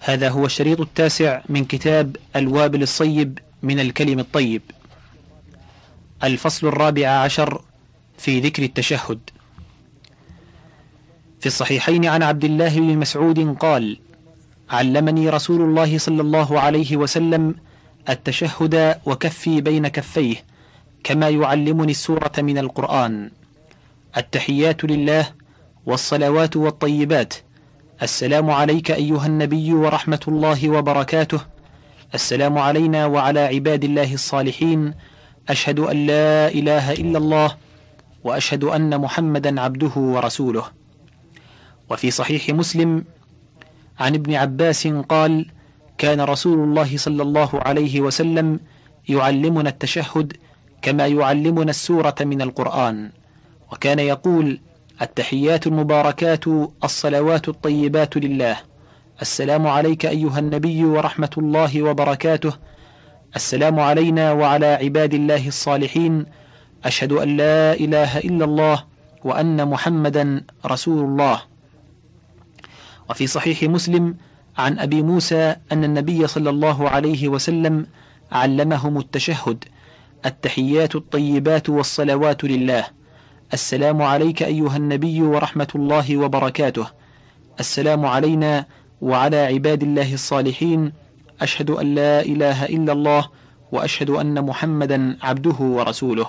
هذا هو الشريط التاسع من كتاب الوابل الصيب من الكلم الطيب. الفصل 14 في ذكر التشهد. في الصحيحين عن عبد الله بن مسعود قال: علمني رسول الله صلى الله عليه وسلم التشهد وكفي بين كفيه كما يعلمني السورة من القرآن. التحيات لله والصلوات والطيبات، السلام عليك أيها النبي ورحمة الله وبركاته، السلام علينا وعلى عباد الله الصالحين، أشهد أن لا إله إلا الله وأشهد أن محمدا عبده ورسوله. وفي صحيح مسلم عن ابن عباس قال: كان رسول الله صلى الله عليه وسلم يعلمنا التشهد كما يعلمنا السورة من القرآن، وكان يقول: التحيات المباركات الصلوات الطيبات لله، السلام عليك أيها النبي ورحمة الله وبركاته، السلام علينا وعلى عباد الله الصالحين، أشهد أن لا إله إلا الله وأن محمدا رسول الله. وفي صحيح مسلم عن أبي موسى أن النبي صلى الله عليه وسلم علمهم التشهد: التحيات الطيبات والصلوات لله، السلام عليك أيها النبي ورحمة الله وبركاته، السلام علينا وعلى عباد الله الصالحين، أشهد أن لا إله إلا الله وأشهد أن محمدا عبده ورسوله.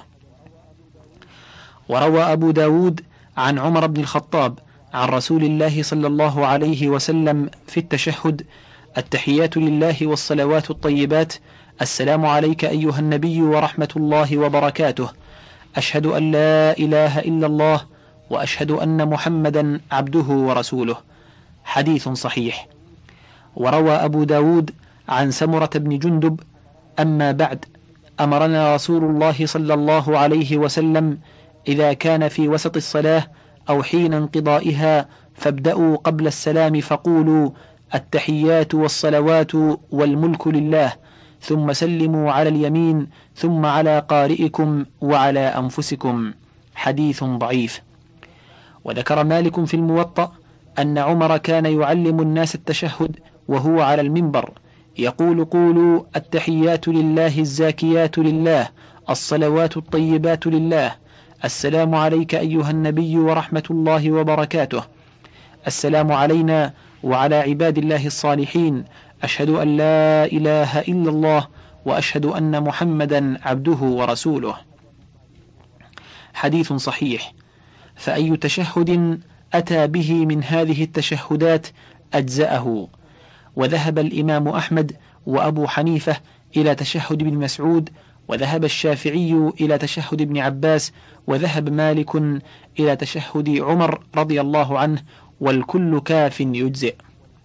وروى أبو داود عن عمر بن الخطاب عن رسول الله صلى الله عليه وسلم في التشهد: التحيات لله والصلوات الطيبات، السلام عليك أيها النبي ورحمة الله وبركاته، أشهد أن لا إله إلا الله وأشهد أن محمدا عبده ورسوله. حديث صحيح. وروى أبو داود عن سمرة بن جندب: أما بعد، أمرنا رسول الله صلى الله عليه وسلم إذا كان في وسط الصلاة أو حين انقضائها فابدأوا قبل السلام فقولوا: التحيات والصلوات والملك لله، ثم سلموا على اليمين، ثم على قارئكم وعلى أنفسكم. حديث ضعيف. وذكر مالك في الموطأ أن عمر كان يعلم الناس التشهد وهو على المنبر، يقول: قولوا التحيات لله الزاكيات لله، الصلوات الطيبات لله، السلام عليك أيها النبي ورحمة الله وبركاته، السلام علينا وعلى عباد الله الصالحين، أشهد أن لا إله إلا الله وأشهد أن محمدا عبده ورسوله. حديث صحيح. فأي تشهد أتى به من هذه التشهدات أجزأه. وذهب الإمام أحمد وأبو حنيفة إلى تشهد ابن مسعود، وذهب الشافعي إلى تشهد ابن عباس، وذهب مالك إلى تشهد عمر رضي الله عنه، والكل كاف يجزئ.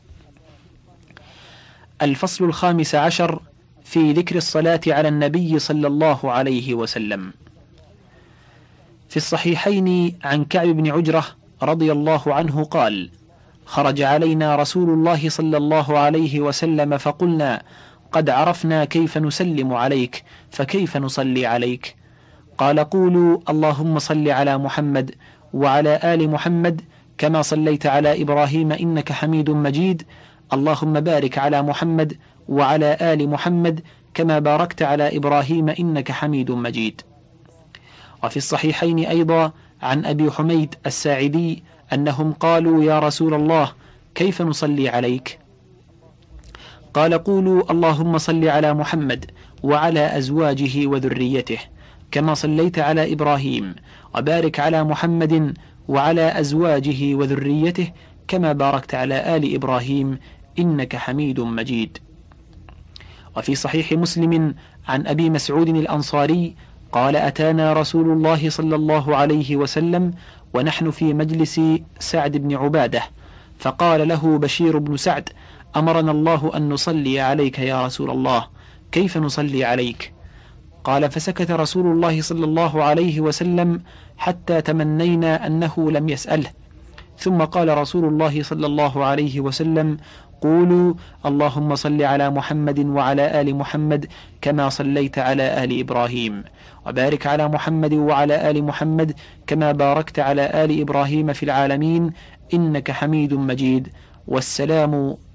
الفصل 15 في ذكر الصلاة على النبي صلى الله عليه وسلم. في الصحيحين عن كعب بن عجرة رضي الله عنه قال: خرج علينا رسول الله صلى الله عليه وسلم فقلنا: قد عرفنا كيف نسلم عليك، فكيف نصلي عليك؟ قال: قولوا اللهم صل على محمد وعلى آل محمد كما صليت على إبراهيم إنك حميد مجيد، اللهم بارك على محمد وعلى آل محمد كما باركت على إبراهيم إنك حميد مجيد. وفي الصحيحين أيضا عن أبي حميد الساعدي أنهم قالوا: يا رسول الله، كيف نصلي عليك؟ قال: قولوا اللهم صل على محمد وعلى أزواجه وذريته كما صليت على إبراهيم، وبارك على محمد وعلى أزواجه وذريته كما باركت على آل إبراهيم إنك حميد مجيد. وفي صحيح مسلم عن أبي مسعود الأنصاري قال: أتانا رسول الله صلى الله عليه وسلم ونحن في مجلس سعد بن عبادة، فقال له بشير بن سعد: أمرنا الله أن نصلي عليك يا رسول الله، كيف نصلي عليك؟ قال: فسكت رسول الله صلى الله عليه وسلم حتى تمنينا أنه لم يسأله، ثم قال رسول الله صلى الله عليه وسلم: قولوا اللهم صل على محمد وعلى آل محمد كما صليت على آل إبراهيم، وبارك على محمد وعلى آل محمد كما باركت على آل إبراهيم في العالمين إنك حميد مجيد، والسلام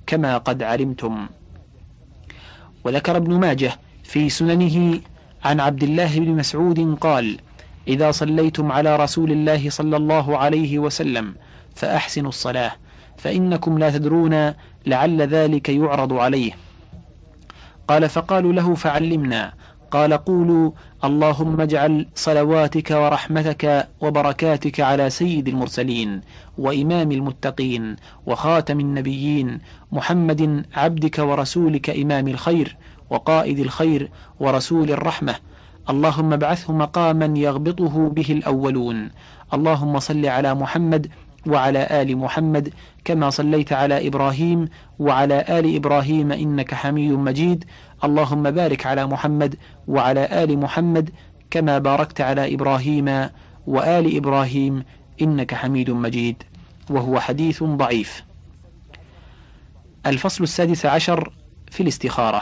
كما قد علمتم. وذكر ابن ماجه في سننه عن عبد الله بن مسعود قال: إذا صليتم على رسول الله صلى الله عليه وسلم فأحسنوا الصلاة، فإنكم لا تدرون لعل ذلك يعرض عليه. قال: فقالوا له: فعلمنا. قال: قولوا: اللهم اجعل صلواتك ورحمتك وبركاتك على سيد المرسلين وإمام المتقين وخاتم النبيين محمد عبدك ورسولك إمام الخير وقائد الخير ورسول الرحمة، اللهم ابعثه مقاما يغبطه به الأولون. اللهم صل على محمد وعلى آل محمد كما صليت على إبراهيم وعلى آل إبراهيم إنك حميد مجيد. اللهم بارك على محمد وعلى آل محمد كما باركت على إبراهيم وآل إبراهيم إنك حميد مجيد. وهو حديث ضعيف. الفصل 16 في الاستخارة.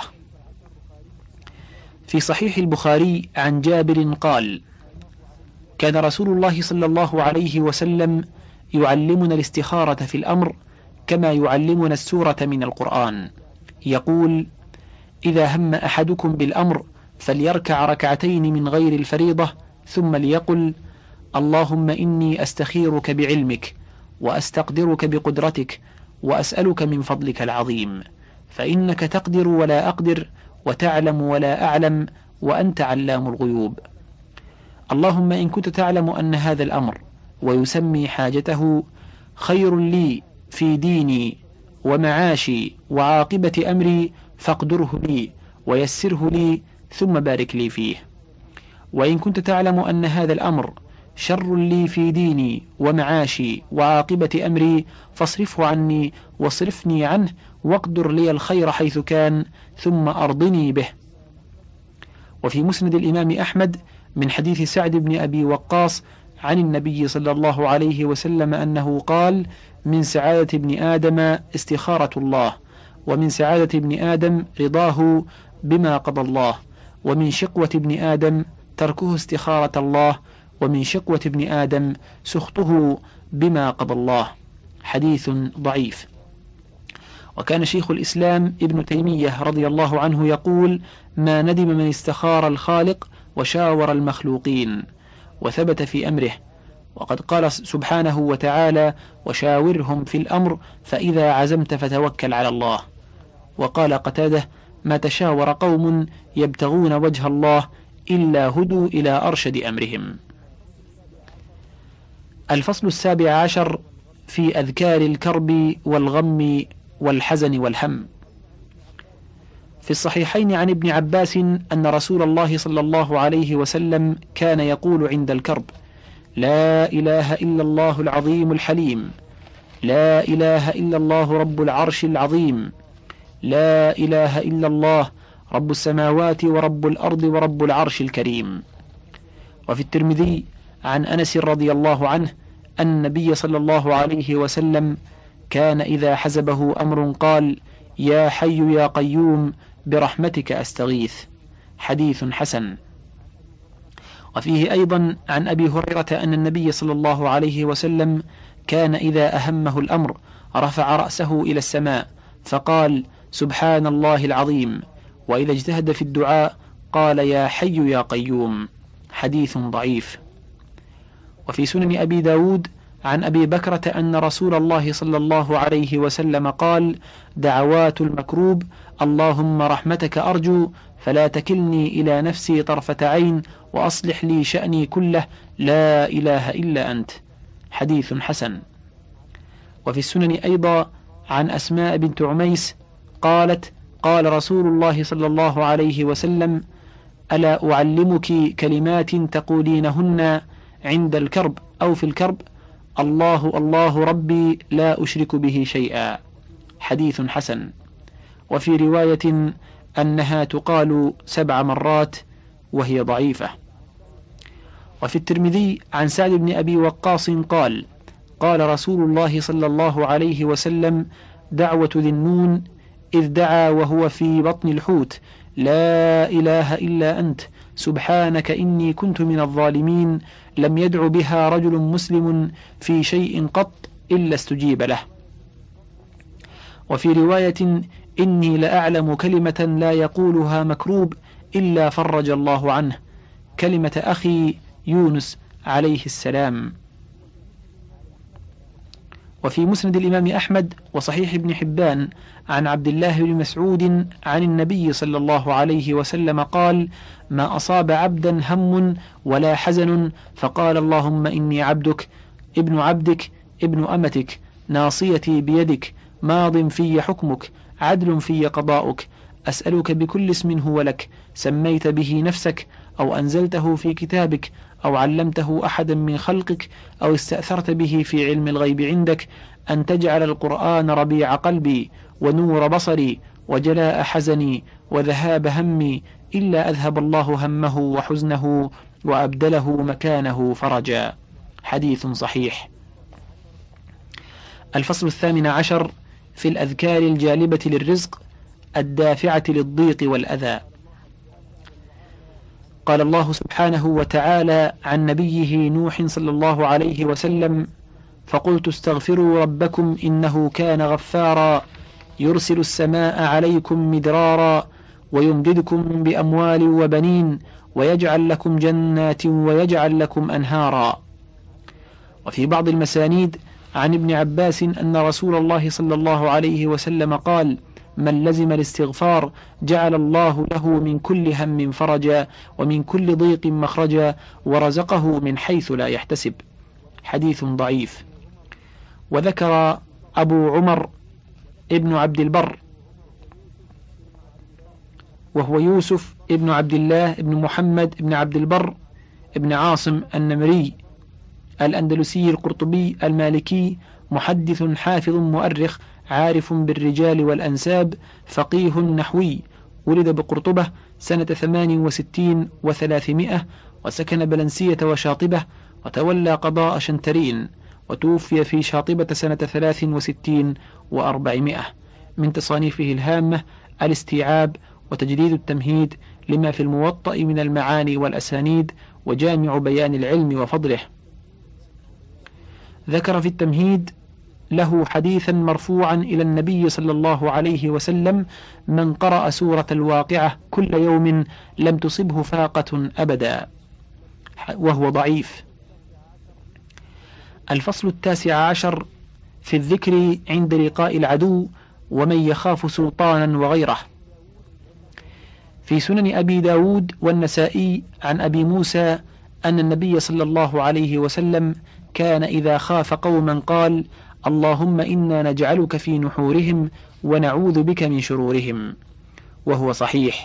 في صحيح البخاري عن جابر قال: كان رسول الله صلى الله عليه وسلم يعلمنا الاستخارة في الأمر كما يعلمنا السورة من القرآن. يقول: إذا هم أحدكم بالأمر فليركع ركعتين من غير الفريضة، ثم ليقل: اللهم إني أستخيرك بعلمك وأستقدرك بقدرتك وأسألك من فضلك العظيم، فإنك تقدر ولا أقدر وتعلم ولا أعلم وأنت علام الغيوب. اللهم إن كنت تعلم أن هذا الأمر ويسمي حاجته خير لي في ديني ومعاشي وعاقبة أمري فاقدره لي ويسره لي ثم بارك لي فيه. وإن كنت تعلم أن هذا الأمر شر لي في ديني ومعاشي وعاقبة أمري فاصرفه عني واصرفني عنه واقدر لي الخير حيث كان ثم أرضني به. وفي مسند الإمام أحمد من حديث سعد بن أبي وقاص عن النبي صلى الله عليه وسلم أنه قال: من سعادة ابن آدم استخارة الله، ومن سعادة ابن آدم رضاه بما قضى الله، ومن شقوة ابن آدم تركه استخارة الله، ومن شقوة ابن آدم سخطه بما قضى الله. حديث ضعيف. وكان شيخ الإسلام ابن تيمية رضي الله عنه يقول: ما ندم من استخار الخالق وشاور المخلوقين. وثبت في أمره، وقد قال سبحانه وتعالى: وشاورهم في الأمر فإذا عزمت فتوكل على الله. وقال قتادة: ما تشاور قوم يبتغون وجه الله إلا هدوا إلى أرشد أمرهم. الفصل 17 في أذكار الكرب والغم والحزن والهم. في الصحيحين عن ابن عباس أن رسول الله صلى الله عليه وسلم كان يقول عند الكرب: لا إله إلا الله العظيم الحليم، لا إله إلا الله رب العرش العظيم، لا إله إلا الله رب السماوات ورب الأرض ورب العرش الكريم. وفي الترمذي عن أنس رضي الله عنه أن النبي صلى الله عليه وسلم كان إذا حزبه أمر قال: يا حي يا قيوم برحمتك أستغيث. حديث حسن. وفيه أيضا عن أبي هريرة أن النبي صلى الله عليه وسلم كان إذا أهمه الأمر رفع رأسه إلى السماء فقال: سبحان الله العظيم. وإذا اجتهد في الدعاء قال: يا حي يا قيوم. حديث ضعيف. وفي سنن أبي داود عن أبي بكرة أن رسول الله صلى الله عليه وسلم قال: دعوات المكروب: اللهم رحمتك أرجو فلا تكلني إلى نفسي طرفة عين وأصلح لي شأني كله، لا إله إلا أنت. حديث حسن. وفي السنن أيضا عن أسماء بنت عميس قالت: قال رسول الله صلى الله عليه وسلم: ألا أعلمك كلمات تقولينهن عند الكرب أو في الكرب؟ الله الله ربي لا أشرك به شيئا. حديث حسن. وفي رواية أنها تقال 7 مرات وهي ضعيفة. وفي الترمذي عن سعد بن أبي وقاص قال: قال رسول الله صلى الله عليه وسلم: دعوة ذي النون إذ دعا وهو في بطن الحوت: لا إله إلا أنت سبحانك إني كنت من الظالمين، لم يدع بها رجل مسلم في شيء قط إلا استجيب له. وفي رواية: إني لأعلم كلمة لا يقولها مكروب إلا فرج الله عنه، كلمة أخي يونس عليه السلام. وفي مسند الإمام أحمد وصحيح ابن حبان عن عبد الله بن مسعود عن النبي صلى الله عليه وسلم قال: ما أصاب عبدا هم ولا حزن فقال اللهم إني عبدك ابن عبدك ابن أمتك ناصيتي بيدك ماض في حكمك عدل في قضاؤك أسألك بكل اسم هو لك سميت به نفسك أو أنزلته في كتابك أو علمته أحدا من خلقك أو استأثرت به في علم الغيب عندك أن تجعل القرآن ربيع قلبي ونور بصري وجلاء حزني وذهاب همي إلا أذهب الله همه وحزنه وأبدله مكانه فرجا. حديث صحيح. الفصل 18 في الأذكار الجالبة للرزق الدافعة للضيق والأذى. قال الله سبحانه وتعالى عن نبيه نوح صلى الله عليه وسلم: فقلت استغفروا ربكم إنه كان غفارا يرسل السماء عليكم مدرارا ويمددكم بأموال وبنين ويجعل لكم جنات ويجعل لكم أنهارا. وفي بعض المسانيد عن ابن عباس أن رسول الله صلى الله عليه وسلم قال: من لزم الاستغفار جعل الله له من كل هم فرجا ومن كل ضيق مخرجا ورزقه من حيث لا يحتسب. حديث ضعيف. وذكر أبو عمر ابن عبد البر وهو يوسف ابن عبد الله ابن محمد ابن عبد البر ابن عاصم النمري الأندلسي القرطبي المالكي، محدث حافظ مؤرخ عارف بالرجال والأنساب، فقيه نحوي، ولد بقرطبة سنة 68 و300، وسكن بلنسية وشاطبة، وتولى قضاء شنترين، وتوفي في شاطبة سنة 63 و400. من تصانيفه الهامة الاستيعاب وتجديد التمهيد لما في الموطأ من المعاني والأسانيد وجامع بيان العلم وفضله. ذكر في التمهيد له حديثا مرفوعا إلى النبي صلى الله عليه وسلم: من قرأ سورة الواقعة كل يوم لم تصبه فاقة أبدا، وهو ضعيف. الفصل 19 في الذكر عند لقاء العدو ومن يخاف سلطانا وغيره. في سنن أبي داود والنسائي عن أبي موسى أن النبي صلى الله عليه وسلم كان إذا خاف قوما قال: اللهم إنا نجعلك في نحورهم ونعوذ بك من شرورهم، وهو صحيح.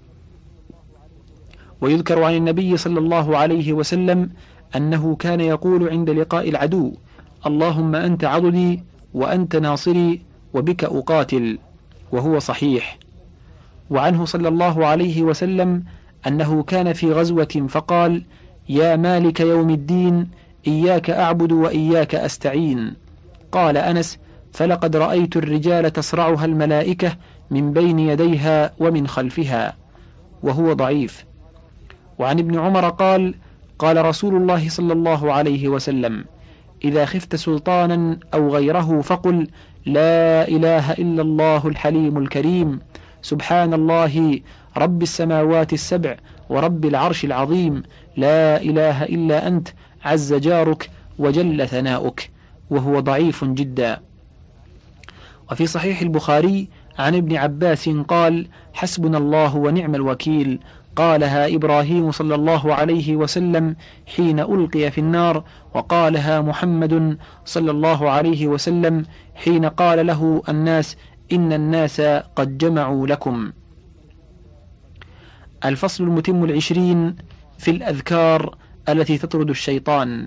ويذكر عن النبي صلى الله عليه وسلم أنه كان يقول عند لقاء العدو: اللهم أنت عضدي وأنت ناصري وبك أقاتل، وهو صحيح. وعنه صلى الله عليه وسلم أنه كان في غزوة فقال: يا مالك يوم الدين إياك أعبد وإياك أستعين. قال أنس: فلقد رأيت الرجال تصرعها الملائكة من بين يديها ومن خلفها، وهو ضعيف. وعن ابن عمر قال: قال رسول الله صلى الله عليه وسلم: إذا خفت سلطانا أو غيره فقل: لا إله إلا الله الحليم الكريم، سبحان الله رب السماوات السبع ورب العرش العظيم، لا إله إلا أنت عز جارك وجل ثناؤك، وهو ضعيف جدا. وفي صحيح البخاري عن ابن عباس قال: حسبنا الله ونعم الوكيل، قالها إبراهيم صلى الله عليه وسلم حين ألقي في النار، وقالها محمد صلى الله عليه وسلم حين قال له الناس: إن الناس قد جمعوا لكم. الفصل 20 في الأذكار التي تطرد الشيطان.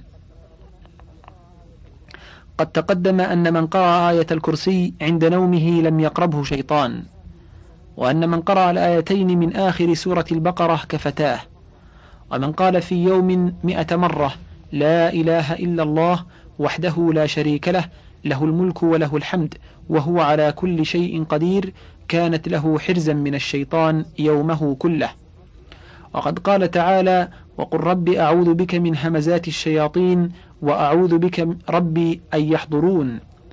قد تقدم أن من قرأ آية الكرسي عند نومه لم يقربه شيطان، وأن من قرأ الآيتين من آخر سورة البقرة كفتاه، ومن قال في يوم 100 مرة لا إله إلا الله وحده لا شريك له، له الملك وله الحمد وهو على كل شيء قدير، كانت له حرزا من الشيطان يومه كله. وقد قال تعالى: وقل رب أعوذ بك من همزات الشياطين وأعوذ بك ربي أن يحضرون.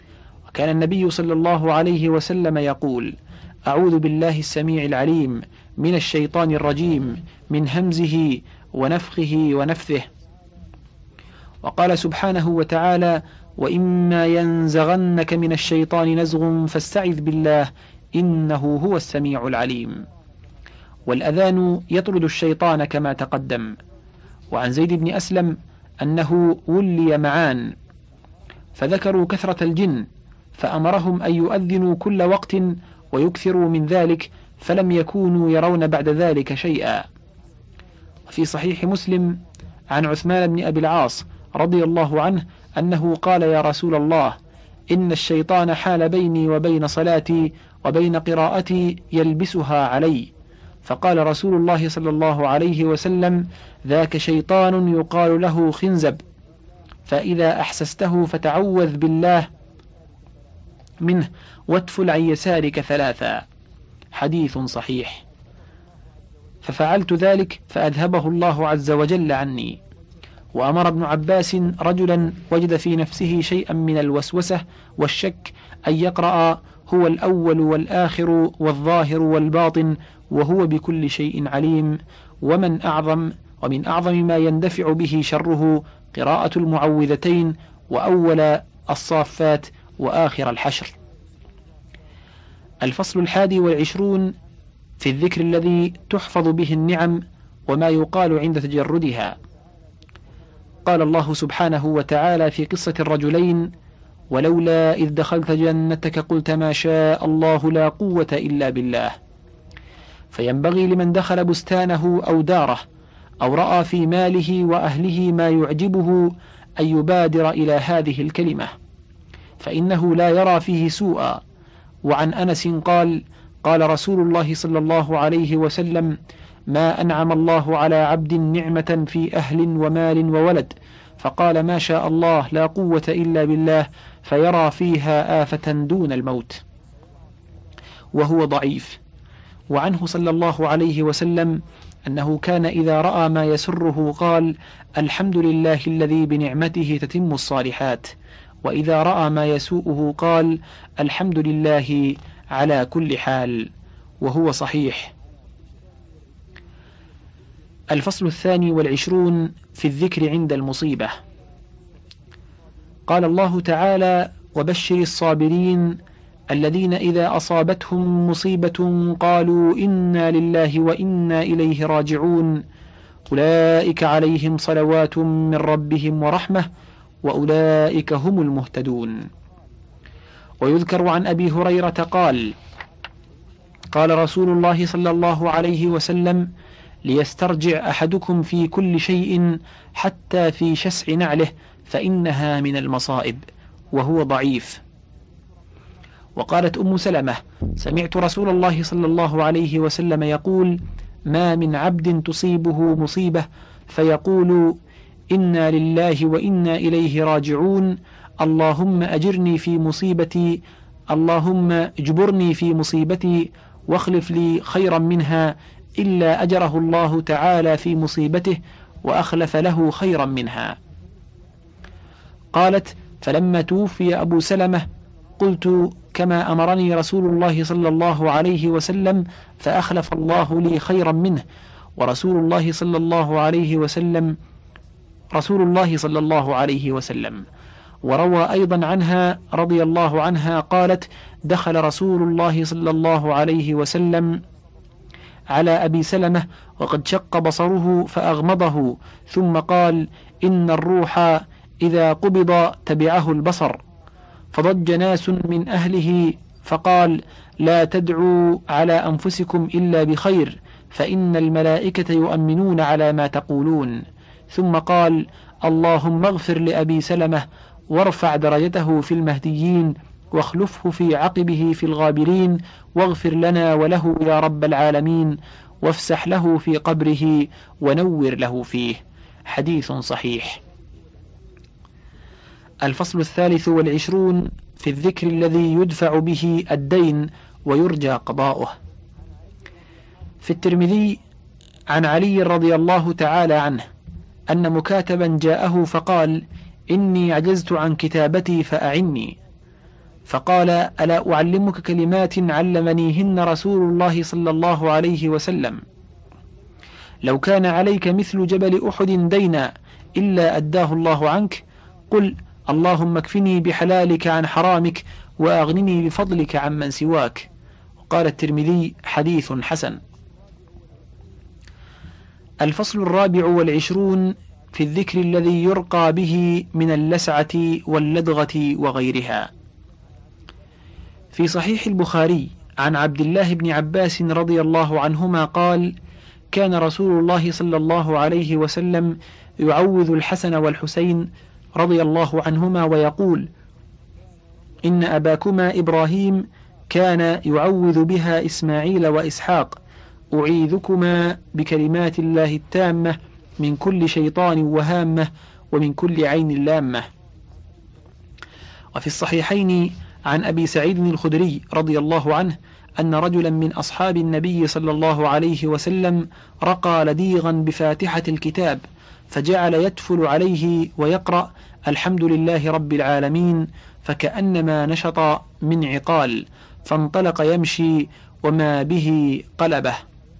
وكان النبي صلى الله عليه وسلم يقول: أعوذ بالله السميع العليم من الشيطان الرجيم من همزه ونفخه ونفثه. وقال سبحانه وتعالى: وإما ينزغنك من الشيطان نزغ فاستعذ بالله إنه هو السميع العليم. والأذان يطرد الشيطان كما تقدم. وعن زيد بن أسلم أنه ولي معان فذكروا كثرة الجن فأمرهم أن يؤذنوا كل وقت ويكثروا من ذلك، فلم يكونوا يرون بعد ذلك شيئا. في صحيح مسلم عن عثمان بن أبي العاص رضي الله عنه أنه قال: يا رسول الله، إن الشيطان حال بيني وبين صلاتي وبين قراءتي يلبسها علي. فقال رسول الله صلى الله عليه وسلم: ذاك شيطان يقال له خنزب، فإذا أحسسته فتعوذ بالله منه واتفل عن يسارك 3. حديث صحيح. ففعلت ذلك فأذهبه الله عز وجل عني. وأمر ابن عباس رجلا وجد في نفسه شيئا من الوسوسة والشك أن يقرأ: هو الأول والآخر والظاهر والباطن وهو بكل شيء عليم. ومن أعظم ما يندفع به شره قراءة المعوذتين وأول الصافات وآخر الحشر. الفصل 21 في الذكر الذي تحفظ به النعم وما يقال عند تجردها. قال الله سبحانه وتعالى في قصة الرجلين: ولولا إذ دخلت جنتك قلت ما شاء الله لا قوة إلا بالله. فينبغي لمن دخل بستانه أو داره أو رأى في ماله وأهله ما يعجبه أن يبادر إلى هذه الكلمة، فإنه لا يرى فيه سوءا. وعن أنس قال: قال رسول الله صلى الله عليه وسلم: ما أنعم الله على عبد نعمة في أهل ومال وولد فقال ما شاء الله لا قوة إلا بالله فيرى فيها آفة دون الموت، وهو ضعيف. وعنه صلى الله عليه وسلم أنه كان إذا رأى ما يسره قال: الحمد لله الذي بنعمته تتم الصالحات. وإذا رأى ما يسوءه قال: الحمد لله على كل حال، وهو صحيح. الفصل 22 في الذكر عند المصيبة. قال الله تعالى: وبشر الصابرين الذين إذا أصابتهم مصيبة قالوا إنا لله وإنا إليه راجعون أولئك عليهم صلوات من ربهم ورحمة وأولئك هم المهتدون. ويذكر عن أبي هريرة قال: قال رسول الله صلى الله عليه وسلم: ليسترجع أحدكم في كل شيء حتى في شسع نعله فإنها من المصائب، وهو ضعيف. وقالت أم سلمة: سمعت رسول الله صلى الله عليه وسلم يقول: ما من عبد تصيبه مصيبة فيقول إنا لله وإنا إليه راجعون اللهم أجرني في مصيبتي، اللهم اجبرني في مصيبتي واخلف لي خيرا منها، إلا أجره الله تعالى في مصيبته وأخلف له خيرا منها. قالت: فلما توفي أبو سلمة قلت كما أمرني رسول الله صلى الله عليه وسلم فأخلف الله لي خيرا منه. ورسول الله صلى الله عليه وسلم وروى أيضا عنها رضي الله عنها قالت: دخل رسول الله صلى الله عليه وسلم على أبي سلمة وقد شق بصره فأغمضه، ثم قال: إن الروح إذا قبض تبعه البصر. فضج ناس من أهله فقال: لا تدعوا على أنفسكم إلا بخير فإن الملائكة يؤمنون على ما تقولون. ثم قال: اللهم اغفر لأبي سلمة وارفع درجته في المهديين واخلفه في عقبه في الغابرين، واغفر لنا وله يا رب العالمين، وافسح له في قبره ونور له فيه. حديث صحيح. الفصل 23 في الذكر الذي يدفع به الدين ويرجى قضاؤه. في الترمذي عن علي رضي الله تعالى عنه أن مكاتبا جاءه فقال: إني عجزت عن كتابتي فأعني. فقال: ألا أعلمك كلمات علمنيهن رسول الله صلى الله عليه وسلم؟ لو كان عليك مثل جبل أحد دينا إلا أداه الله عنك، قل: اللهم اكفني بحلالك عن حرامك وأغنني بفضلك عمن سواك. قال الترمذي: حديث حسن. الفصل 24 في الذكر الذي يرقى به من اللسعة واللدغة وغيرها. في صحيح البخاري عن عبد الله بن عباس رضي الله عنهما قال: كان رسول الله صلى الله عليه وسلم يعوذ الحسن والحسين رضي الله عنهما ويقول: إن أباكما إبراهيم كان يعوذ بها إسماعيل وإسحاق، أعيذكما بكلمات الله التامة من كل شيطان وهامة ومن كل عين لامة. وفي الصحيحين عن أبي سعيد الخدري رضي الله عنه أن رجلا من أصحاب النبي صلى الله عليه وسلم رقى لديغا بفاتحة الكتاب، فجعل يتفل عليه ويقرأ: الحمد لله رب العالمين، فكأنما نشط من عقال، فانطلق يمشي وما به قلبه.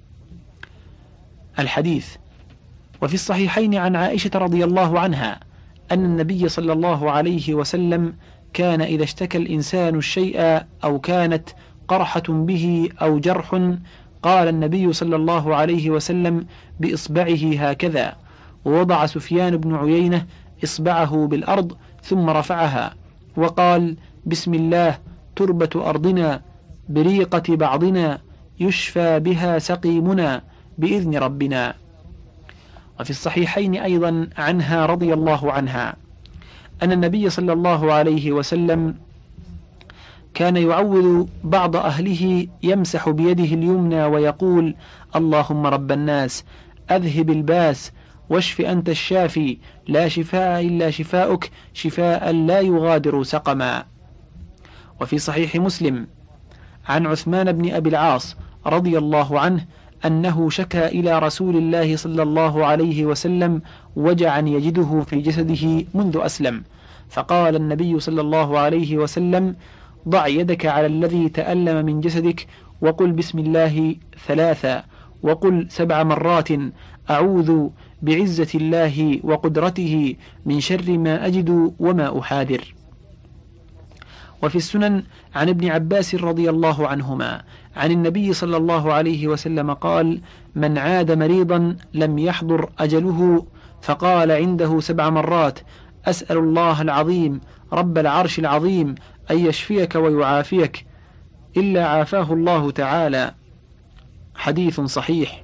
الحديث. وفي الصحيحين عن عائشة رضي الله عنها أن النبي صلى الله عليه وسلم كان إذا اشتكى الإنسان الشيء أو كانت قرحة به أو جرح، قال النبي صلى الله عليه وسلم بإصبعه هكذا، ووضع سفيان بن عيينة إصبعه بالأرض ثم رفعها وقال: بسم الله، تربة أرضنا، بريقة بعضنا، يشفى بها سقيمنا بإذن ربنا. وفي الصحيحين أيضا عنها رضي الله عنها أن النبي صلى الله عليه وسلم كان يعوذ بعض أهله يمسح بيده اليمنى ويقول: اللهم رب الناس، أذهب الباس، واشف أنت الشافي، لا شفاء إلا شفاؤك، شفاء لا يغادر سقما. وفي صحيح مسلم عن عثمان بن أبي العاص رضي الله عنه أنه شكى إلى رسول الله صلى الله عليه وسلم وجعا يجده في جسده منذ أسلم، فقال النبي صلى الله عليه وسلم: ضع يدك على الذي تألم من جسدك، وقل بسم الله 3، وقل 7 مرات: أعوذ بعزة الله وقدرته من شر ما أجد وما أحاذر. وفي السنن عن ابن عباس رضي الله عنهما عن النبي صلى الله عليه وسلم قال: من عاد مريضا لم يحضر أجله فقال عنده 7 مرات: أسأل الله العظيم رب العرش العظيم أن يشفيك ويعافيك إلا عافاه الله تعالى. حديث صحيح.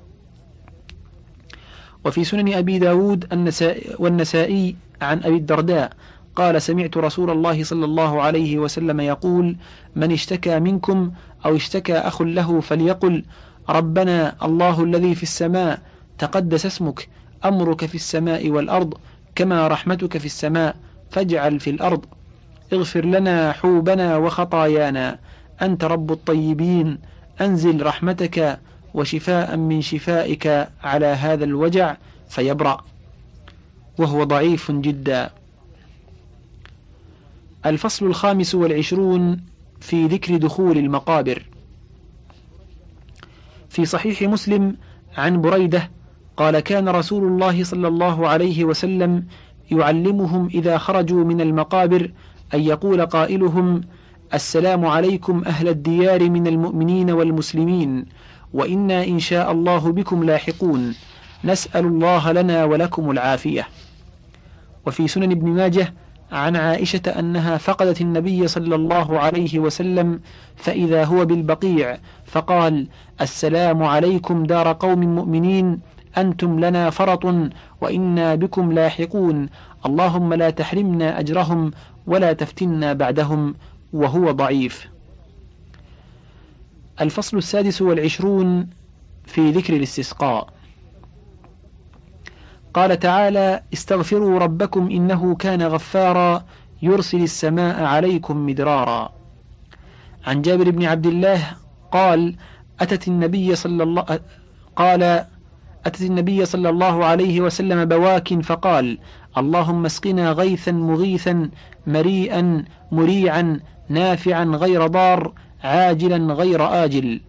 وفي سنن أبي داود والنسائي عن أبي الدرداء قال: سمعت رسول الله صلى الله عليه وسلم يقول: من اشتكى منكم أو اشتكى أخ له فليقل: ربنا الله الذي في السماء، تقدس اسمك، أمرك في السماء والأرض، كما رحمتك في السماء، فاجعل في الأرض، اغفر لنا حوبنا وخطايانا، أنت رب الطيبين، أنزل رحمتك وشفاء من شفائك على هذا الوجع فيبرأ، وهو ضعيف جدا. الفصل 25 في ذكر دخول المقابر. في صحيح مسلم عن بريدة قال: كان رسول الله صلى الله عليه وسلم يعلمهم إذا خرجوا من المقابر أن يقول قائلهم: السلام عليكم أهل الديار من المؤمنين والمسلمين، وإنا إن شاء الله بكم لاحقون، نسأل الله لنا ولكم العافية. وفي سنن ابن ماجه عن عائشة أنها فقدت النبي صلى الله عليه وسلم فإذا هو بالبقيع، فقال: السلام عليكم دار قوم مؤمنين، أنتم لنا فرط وإنا بكم لاحقون، اللهم لا تحرمنا أجرهم ولا تفتنا بعدهم، وهو ضعيف. الفصل 26 في ذكر الاستسقاء. قال تعالى: استغفروا ربكم إنه كان غفارا يرسل السماء عليكم مدرارا. عن جابر بن عبد الله قال: أتت النبي صلى الله عليه وسلم بواك فقال: اللهم اسقنا غيثا مغيثا مريئا مريعا نافعا غير ضار عاجلا غير آجل،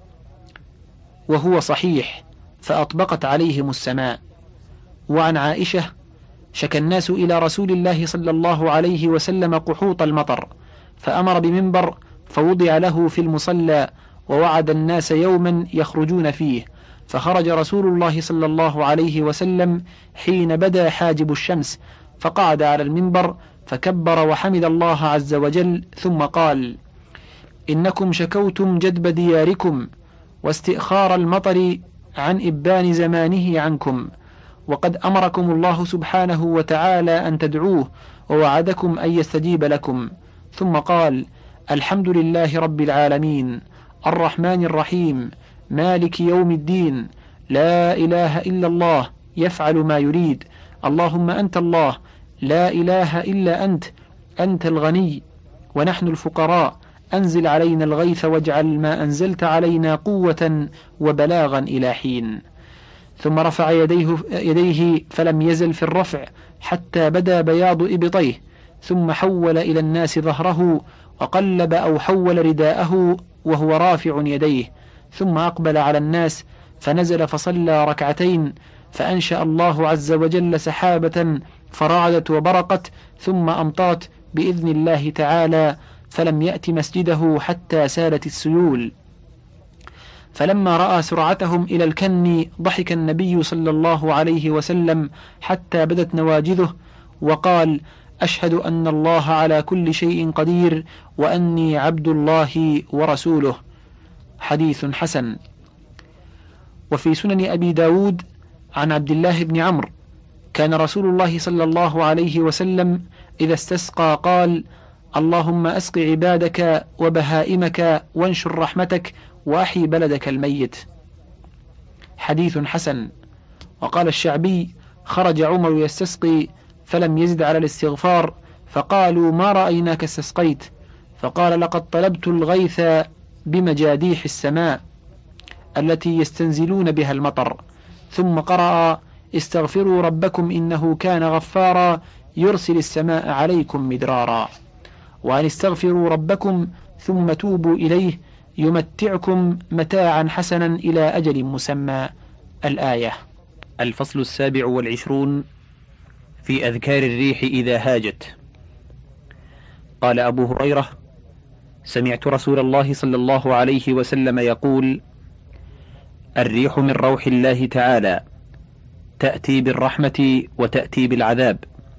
وهو صحيح، فأطبقت عليهم السماء. وعن عائشة: شكى الناس إلى رسول الله صلى الله عليه وسلم قحوط المطر، فأمر بمنبر فوضع له في المصلى، ووعد الناس يوما يخرجون فيه، فخرج رسول الله صلى الله عليه وسلم حين بدا حاجب الشمس، فقعد على المنبر فكبر وحمد الله عز وجل، ثم قال: إنكم شكوتم جدب دياركم واستئخار المطر عن إبان زمانه عنكم، وقد أمركم الله سبحانه وتعالى أن تدعوه، ووعدكم أن يستجيب لكم. ثم قال: الحمد لله رب العالمين الرحمن الرحيم مالك يوم الدين، لا إله إلا الله يفعل ما يريد، اللهم أنت الله لا إله إلا أنت، أنت الغني ونحن الفقراء، أنزل علينا الغيث واجعل ما أنزلت علينا قوة وبلاغا إلى حين. ثم رفع يديه فلم يزل في الرفع حتى بدا بياض إبطيه، ثم حول إلى الناس ظهره وقلب أو حول رداءه وهو رافع يديه، ثم أقبل على الناس فنزل فصلى ركعتين، فأنشأ الله عز وجل سحابة فرعدت وبرقت ثم أمطرت بإذن الله تعالى، فلم يأت مسجده حتى سالت السيول. فلما رأى سرعتهم إلى الكن ضحك النبي صلى الله عليه وسلم حتى بدت نواجذه، وقال: أشهد أن الله على كل شيء قدير وأني عبد الله ورسوله. حديث حسن. وفي سنن أبي داود عن عبد الله بن عمرو: كان رسول الله صلى الله عليه وسلم إذا استسقى قال: اللهم أسق عبادك وبهائمك وانشر رحمتك وأحي بلدك الميت. حديث حسن. وقال الشعبي: خرج عمر يستسقي فلم يزد على الاستغفار، فقالوا: ما رأيناك استسقيت؟ فقال: لقد طلبت الغيث بمجاديح السماء التي يستنزلون بها المطر. ثم قرأ: استغفروا ربكم إنه كان غفارا يرسل السماء عليكم مدرارا، وأن استغفروا ربكم ثم توبوا إليه يمتعكم متاعا حسنا إلى أجل مسمى. الآية. الفصل 27 في أذكار الريح إذا هاجت. قال أبو هريرة: سمعت رسول الله صلى الله عليه وسلم يقول: الريح من روح الله تعالى، تأتي بالرحمة وتأتي بالعذاب،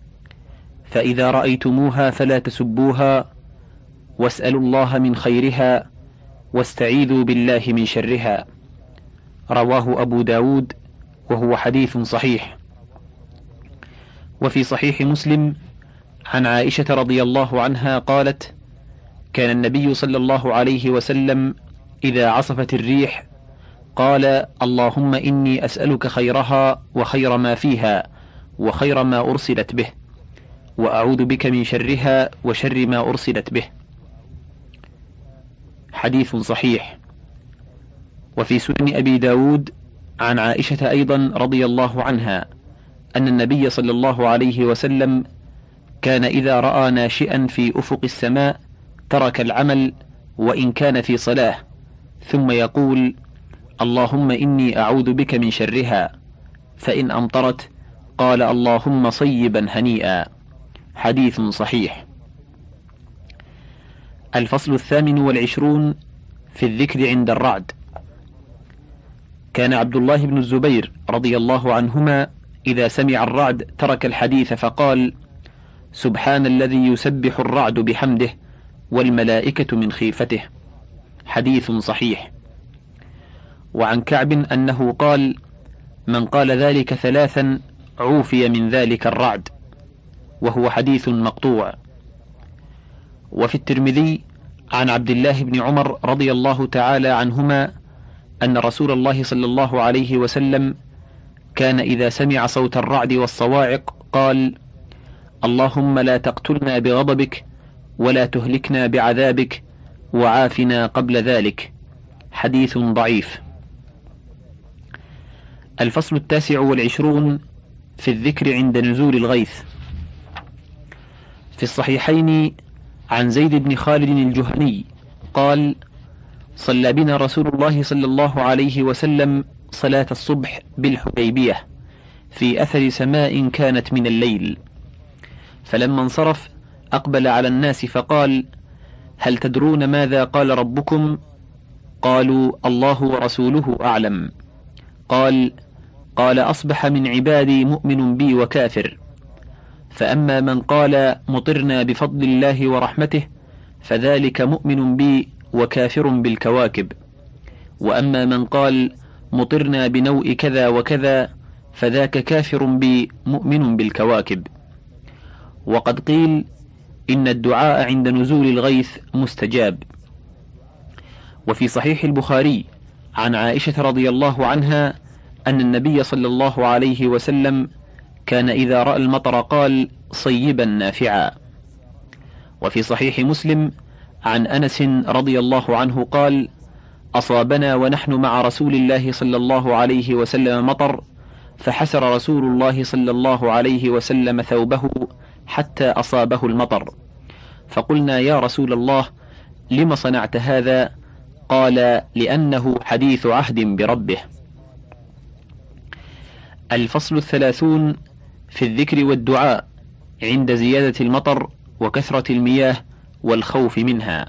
فإذا رأيتموها فلا تسبوها، واسألوا الله من خيرها، واستعيذوا بالله من شرها. رواه أبو داود، وهو حديث صحيح. وفي صحيح مسلم عن عائشة رضي الله عنها قالت: كان النبي صلى الله عليه وسلم إذا عصفت الريح قال: اللهم إني أسألك خيرها وخير ما فيها وخير ما أرسلت به، وأعوذ بك من شرها وشر ما أرسلت به. حديث صحيح. وفي سنن أبي داود عن عائشة أيضا رضي الله عنها أن النبي صلى الله عليه وسلم كان إذا رأى ناشئا في أفق السماء ترك العمل وإن كان في صلاة، ثم يقول: اللهم إني أعوذ بك من شرها، فإن أمطرت قال: اللهم صيبا هنيئا. حديث صحيح. الفصل 28 في الذكر عند الرعد. كان عبد الله بن الزبير رضي الله عنهما إذا سمع الرعد ترك الحديث فقال: سبحان الذي يسبح الرعد بحمده والملائكة من خيفته. حديث صحيح. وعن كعب أنه قال: من قال ذلك 3 عوفي من ذلك الرعد، وهو حديث مقطوع. وفي الترمذي عن عبد الله بن عمر رضي الله تعالى عنهما أن رسول الله صلى الله عليه وسلم كان إذا سمع صوت الرعد والصواعق قال: اللهم لا تقتلنا بغضبك ولا تهلكنا بعذابك وعافنا قبل ذلك. حديث ضعيف. الفصل 29 في الذكر عند نزول الغيث. في الصحيحين عن زيد بن خالد الجهني قال: صلى بنا رسول الله صلى الله عليه وسلم صلاة الصبح بالحديبية في أثر سماء كانت من الليل، فلما انصرف أقبل على الناس فقال: هل تدرون ماذا قال ربكم؟ قالوا: الله ورسوله أعلم. قال: أصبح من عبادي مؤمن بي وكافر، فأما من قال مطرنا بفضل الله ورحمته فذلك مؤمن بي وكافر بالكواكب، وأما من قال مطرنا بنوء كذا وكذا فذاك كافر بي مؤمن بالكواكب. وقد قيل إن الدعاء عند نزول الغيث مستجاب. وفي صحيح البخاري عن عائشة رضي الله عنها أن النبي صلى الله عليه وسلم كان إذا رأى المطر قال: صيبا نافعا. وفي صحيح مسلم عن أنس رضي الله عنه قال: أصابنا ونحن مع رسول الله صلى الله عليه وسلم مطر، فحسر رسول الله صلى الله عليه وسلم ثوبه حتى أصابه المطر، فقلنا: يا رسول الله لم صنعت هذا؟ قال: لأنه حديث عهد بربه. الفصل 30 في الذكر والدعاء عند زيادة المطر وكثرة المياه والخوف منها.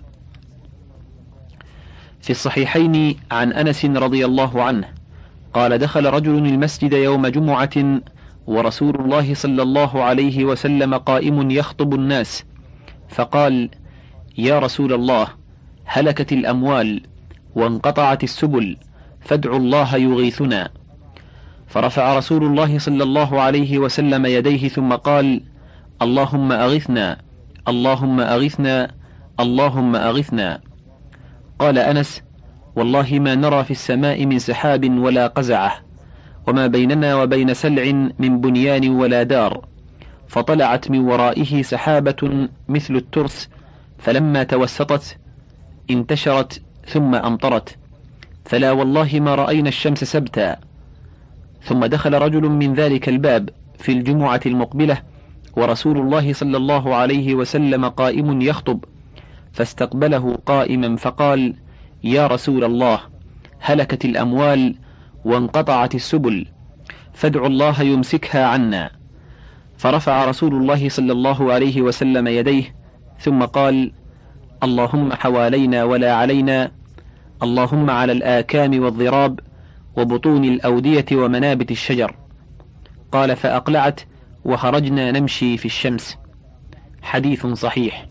في الصحيحين عن أنس رضي الله عنه قال: دخل رجل المسجد يوم جمعة ورسول الله صلى الله عليه وسلم قائم يخطب الناس، فقال: يا رسول الله، هلكت الأموال وانقطعت السبل، فادعوا الله يغيثنا. فرفع رسول الله صلى الله عليه وسلم يديه ثم قال: اللهم أغثنا، اللهم أغثنا، اللهم أغثنا. قال أنس: والله ما نرى في السماء من سحاب ولا قزعة، وما بيننا وبين سلع من بنيان ولا دار، فطلعت من ورائه سحابة مثل الترس، فلما توسطت انتشرت ثم أمطرت، فلا والله ما رأينا الشمس سبتا. ثم دخل رجل من ذلك الباب في الجمعة المقبلة ورسول الله صلى الله عليه وسلم قائم يخطب، فاستقبله قائما فقال: يا رسول الله، هلكت الأموال وانقطعت السبل، فادعوا الله يمسكها عنا. فرفع رسول الله صلى الله عليه وسلم يديه ثم قال: اللهم حوالينا ولا علينا، اللهم على الآكام والضراب وبطون الأودية ومنابت الشجر. قال: فأقلعت وخرجنا نمشي في الشمس. حديث صحيح.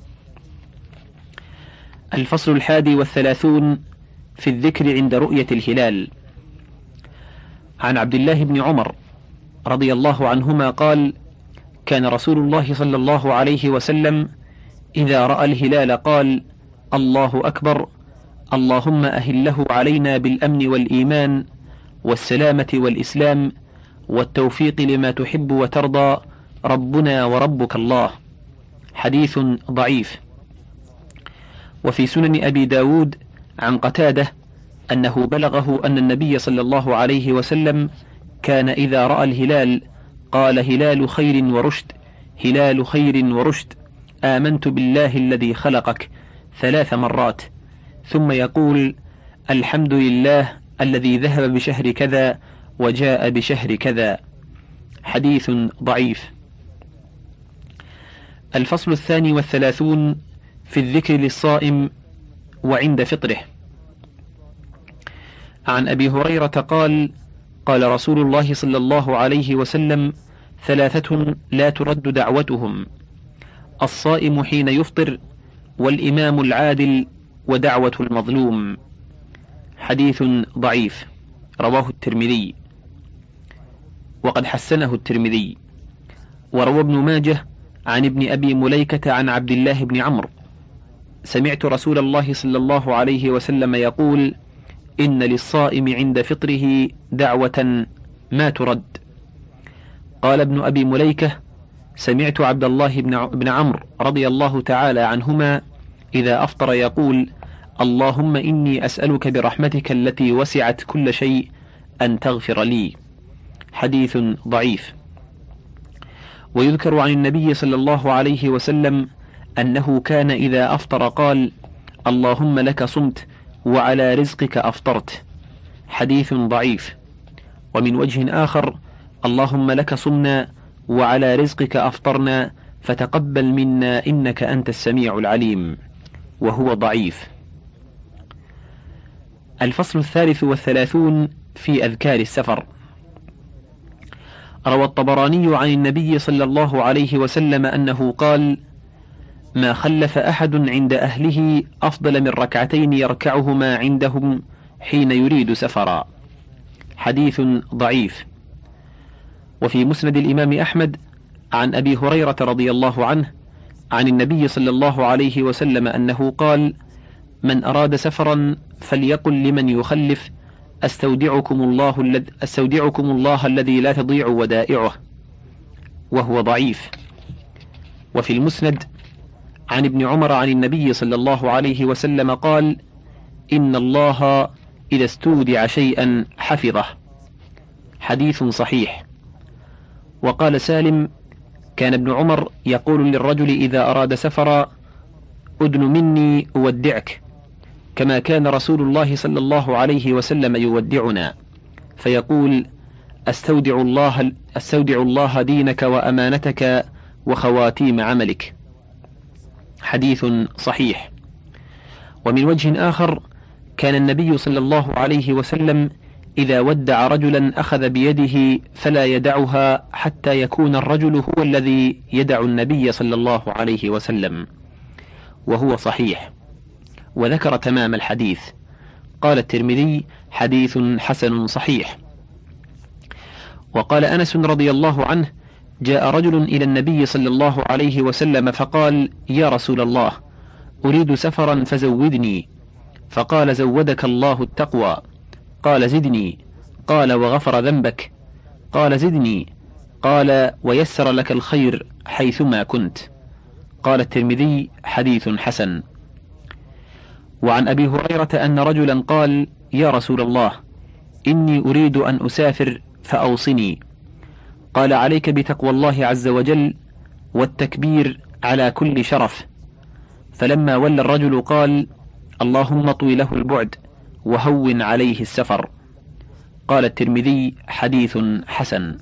الفصل 31 في الذكر عند رؤية الهلال. عن عبد الله بن عمر رضي الله عنهما قال: كان رسول الله صلى الله عليه وسلم إذا رأى الهلال قال: الله أكبر، اللهم أهله علينا بالأمن والإيمان والسلامة والإسلام والتوفيق لما تحب وترضى، ربنا وربك الله. حديث ضعيف. وفي سنن أبي داود عن قتادة أنه بلغه أن النبي صلى الله عليه وسلم كان إذا رأى الهلال قال: هلال خير ورشد، هلال خير ورشد، آمنت بالله الذي خلقك 3 مرات، ثم يقول: الحمد لله الذي ذهب بشهر كذا وجاء بشهر كذا. حديث ضعيف. الفصل 32 في الذكر للصائم وعند فطره. عن أبي هريرة قال: قال رسول الله صلى الله عليه وسلم: 3 لا ترد دعوتهم: الصائم حين يفطر، والإمام العادل، ودعوة المظلوم. حديث ضعيف، رواه الترمذي، وقد حسنه الترمذي. وروى ابن ماجه عن ابن أبي مليكة عن عبد الله بن عمرو: سمعت رسول الله صلى الله عليه وسلم يقول: إن للصائم عند فطره دعوة ما ترد. قال ابن أبي مليكة: سمعت عبد الله بن عمرو رضي الله تعالى عنهما إذا أفطر يقول: اللهم إني أسألك برحمتك التي وسعت كل شيء أن تغفر لي. حديث ضعيف. ويذكر عن النبي صلى الله عليه وسلم أنه كان إذا أفطر قال: اللهم لك صمت وعلى رزقك أفطرت. حديث ضعيف. ومن وجه آخر: اللهم لك صمنا وعلى رزقك أفطرنا فتقبل منا إنك أنت السميع العليم، وهو ضعيف. الفصل 33 في أذكار السفر. روى الطبراني عن النبي صلى الله عليه وسلم أنه قال: ما خلف أحد عند أهله أفضل من ركعتين يركعهما عندهم حين يريد سفرا. حديث ضعيف. وفي مسند الإمام أحمد عن أبي هريرة رضي الله عنه عن النبي صلى الله عليه وسلم أنه قال: من أراد سفرا فليقل لمن يخلف: أستودعكم الله الذي لا تضيع ودائعه، وهو ضعيف. وفي المسند عن ابن عمر عن النبي صلى الله عليه وسلم قال: إن الله إذا استودع شيئا حفظه. حديث صحيح. وقال سالم: كان ابن عمر يقول للرجل إذا أراد سفرا: أدن مني أودعك، كما كان رسول الله صلى الله عليه وسلم يودعنا، فيقول: أستودع الله دينك وأمانتك وخواتيم عملك. حديث صحيح. ومن وجه آخر: كان النبي صلى الله عليه وسلم إذا ودع رجلا أخذ بيده فلا يدعها حتى يكون الرجل هو الذي يدع النبي صلى الله عليه وسلم، وهو صحيح. وذكر تمام الحديث. قال الترمذي: حديث حسن صحيح. وقال أنس رضي الله عنه: جاء رجل إلى النبي صلى الله عليه وسلم فقال: يا رسول الله، أريد سفرا فزودني. فقال: زودك الله التقوى. قال: زدني. قال: وغفر ذنبك. قال: زدني. قال: ويسر لك الخير حيثما كنت. قال الترمذي: حديث حسن. وعن أبي هريرة أن رجلا قال: يا رسول الله، إني أريد أن أسافر فأوصني. قال: عليك بتقوى الله عز وجل والتكبير على كل شرف. فلما ولى الرجل قال: اللهم طوي له البعد وهون عليه السفر. قال الترمذي: حديث حسن.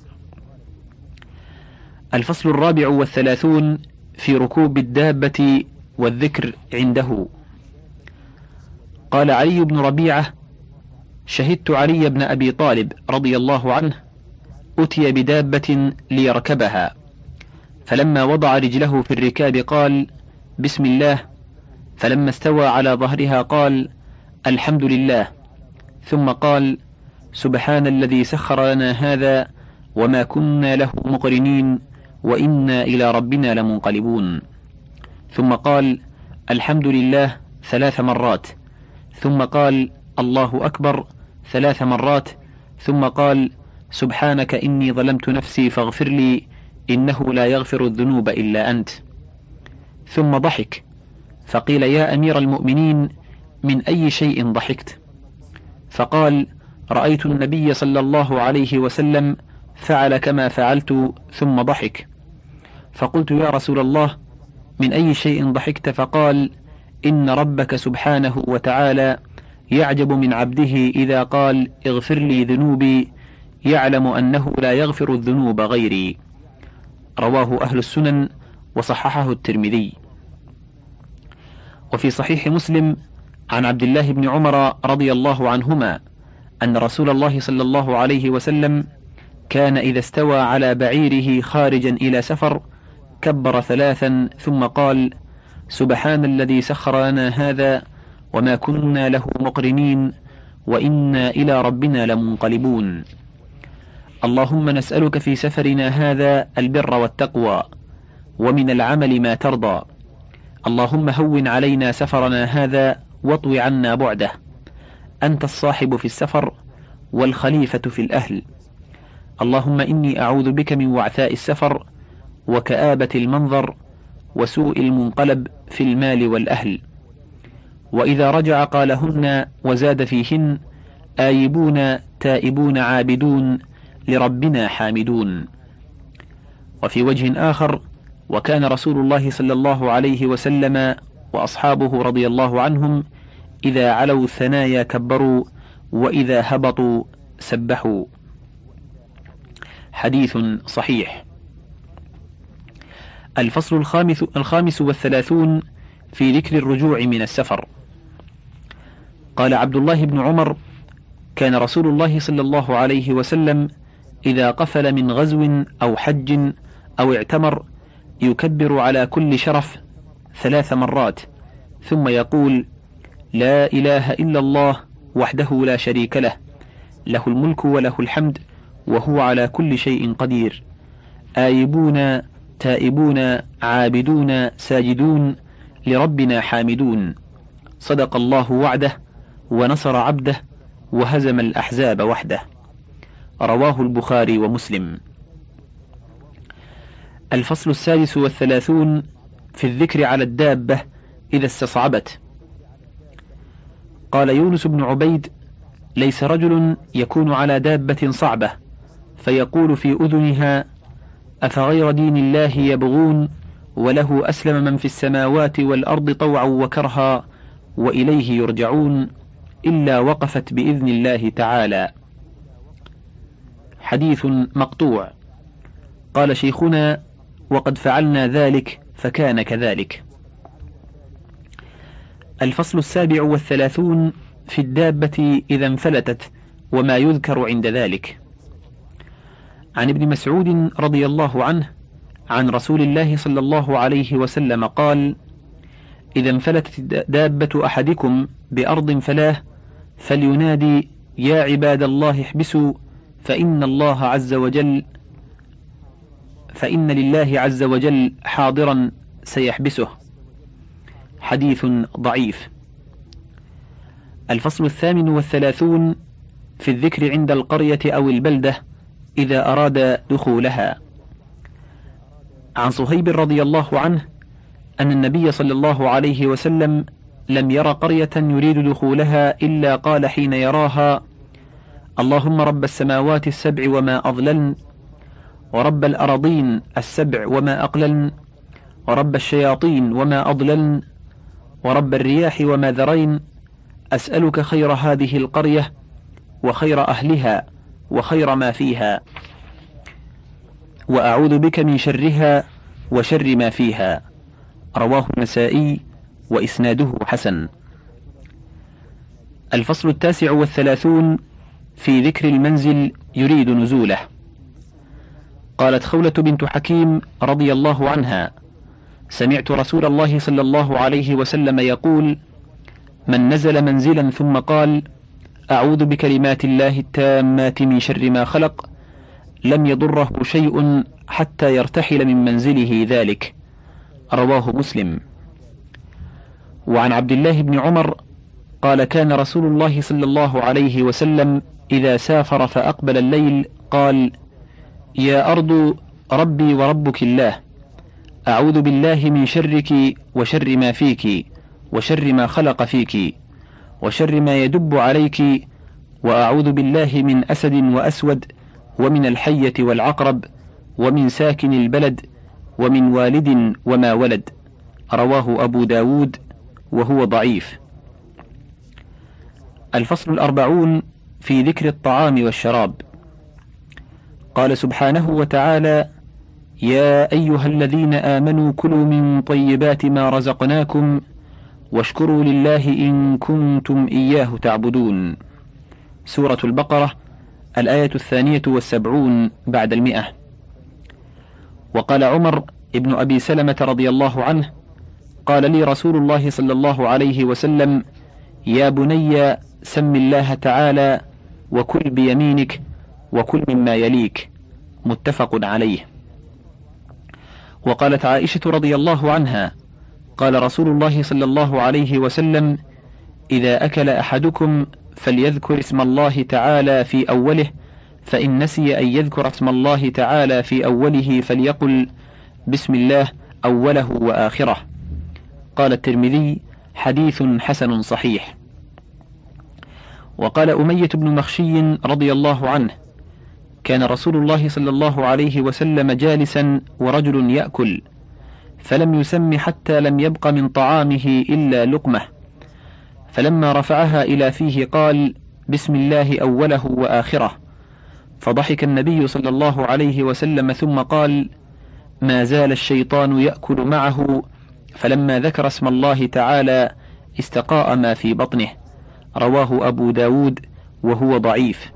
الفصل 34 في ركوب الدابة والذكر عنده. قال علي بن ربيعة: شهدت علي بن أبي طالب رضي الله عنه أتي بدابة ليركبها، فلما وضع رجله في الركاب قال: بسم الله. فلما استوى على ظهرها قال: الحمد لله. ثم قال: سبحان الذي سخر لنا هذا وما كنا له مقرنين وإنا إلى ربنا لمنقلبون. ثم قال: الحمد لله 3 مرات. ثم قال: الله أكبر 3 مرات. ثم قال: سبحانك إني ظلمت نفسي فاغفر لي إنه لا يغفر الذنوب إلا أنت. ثم ضحك، فقيل: يا أمير المؤمنين، من أي شيء ضحكت؟ فقال: رأيت النبي صلى الله عليه وسلم فعل كما فعلت ثم ضحك. فقلت: يا رسول الله، من أي شيء ضحكت؟ فقال: إن ربك سبحانه وتعالى يعجب من عبده إذا قال: اغفر لي ذنوبي، يعلم أنه لا يغفر الذنوب غيري. رواه أهل السنن وصححه الترمذي. وفي صحيح مسلم عن عبد الله بن عمر رضي الله عنهما أن رسول الله صلى الله عليه وسلم كان إذا استوى على بعيره خارجا إلى سفر كبر 3 ثم قال: سبحان الذي سخر لنا هذا وما كنا له مقرنين وإنا إلى ربنا لمنقلبون. اللهم نسألك في سفرنا هذا البر والتقوى ومن العمل ما ترضى. اللهم هون علينا سفرنا هذا واطو عنا بعده. أنت الصاحب في السفر والخليفة في الأهل. اللهم إني أعوذ بك من وعثاء السفر وكآبة المنظر وسوء المنقلب في المال والأهل. وإذا رجع قالهن وزاد فيهن: آيبون تائبون عابدون لربنا حامدون. وفي وجه آخر: وكان رسول الله صلى الله عليه وسلم وأصحابه رضي الله عنهم إذا علوا الثنايا كبروا وإذا هبطوا سبحوا. حديث صحيح. الفصل الخامس والثلاثون في ذكر الرجوع من السفر. قال عبد الله بن عمر: كان رسول الله صلى الله عليه وسلم إذا قفل من غزو أو حج أو اعتمر يكبر على كل شرف 3 مرات، ثم يقول: لا إله إلا الله وحده لا شريك له، له الملك وله الحمد وهو على كل شيء قدير، آيبون تائبون عابدون ساجدون لربنا حامدون، صدق الله وعده ونصر عبده وهزم الأحزاب وحده. رواه البخاري ومسلم. الفصل السادس والثلاثون في الذكر على الدابة إذا استصعبت. قال يونس بن عبيد: ليس رجل يكون على دابة صعبة فيقول في أذنها: أفغير دين الله يبغون وله أسلم من في السماوات والأرض طوعا وكرها وإليه يرجعون، إلا وقفت بإذن الله تعالى. حديث مقطوع. قال شيخنا: وقد فعلنا ذلك فكان كذلك. الفصل السابع والثلاثون في الدابة إذا انفلتت وما يذكر عند ذلك. عن ابن مسعود رضي الله عنه عن رسول الله صلى الله عليه وسلم قال: إذا انفلتت دابة أحدكم بأرض فلاه فلينادي: يا عباد الله احبسوا فإن لله عز وجل حاضرا سيحبسه. حديث ضعيف. الفصل الثامن والثلاثون في الذكر عند القرية أو البلدة إذا أراد دخولها. عن صهيب رضي الله عنه أن النبي صلى الله عليه وسلم لم ير قرية يريد دخولها إلا قال حين يراها: اللهم رب السماوات السبع وما أضللن، ورب الأراضين السبع وما أقللن، ورب الشياطين وما أضللن، ورب الرياح وما ذرين، أسألك خير هذه القرية وخير أهلها وخير ما فيها، وأعوذ بك من شرها وشر ما فيها. رواه النسائي وإسناده حسن. الفصل التاسع والثلاثون في ذكر المنزل يريد نزوله. قالت خولة بنت حكيم رضي الله عنها: سمعت رسول الله صلى الله عليه وسلم يقول: من نزل منزلا ثم قال: أعوذ بكلمات الله التامات من شر ما خلق، لم يضره شيء حتى يرتحل من منزله ذلك. رواه مسلم. وعن عبد الله بن عمر قال: كان رسول الله صلى الله عليه وسلم إذا سافر فأقبل الليل قال: يا أرض ربي وربك الله، أعوذ بالله من شرك وشر ما فيك وشر ما خلق فيك وشر ما يدب عليك، وأعوذ بالله من أسد وأسود ومن الحية والعقرب ومن ساكن البلد ومن والد وما ولد. رواه أبو داود وهو ضعيف. الفصل الأربعون في ذكر الطعام والشراب. قال سبحانه وتعالى: يا أيها الذين آمنوا كلوا من طيبات ما رزقناكم واشكروا لله إن كنتم إياه تعبدون. سورة البقرة، الآية 72 بعد 100. وقال عمر ابن أبي سلمة رضي الله عنه: قال لي رسول الله صلى الله عليه وسلم: يا بني سم الله تعالى وكل بيمينك وكل مما يليك. متفق عليه. وقالت عائشة رضي الله عنها: قال رسول الله صلى الله عليه وسلم: إذا أكل أحدكم فليذكر اسم الله تعالى في أوله، فإن نسي أن يذكر اسم الله تعالى في أوله فليقل بسم الله أوله وآخره. قال الترمذي: حديث حسن صحيح. وقال أمية بن مخشي رضي الله عنه: كان رسول الله صلى الله عليه وسلم جالسا ورجل يأكل، فلم يسم حتى لم يبق من طعامه إلا لقمة، فلما رفعها إلى فيه قال: بسم الله أوله وآخره. فضحك النبي صلى الله عليه وسلم ثم قال: ما زال الشيطان يأكل معه، فلما ذكر اسم الله تعالى استقاء ما في بطنه. رواه أبو داود وهو ضعيف.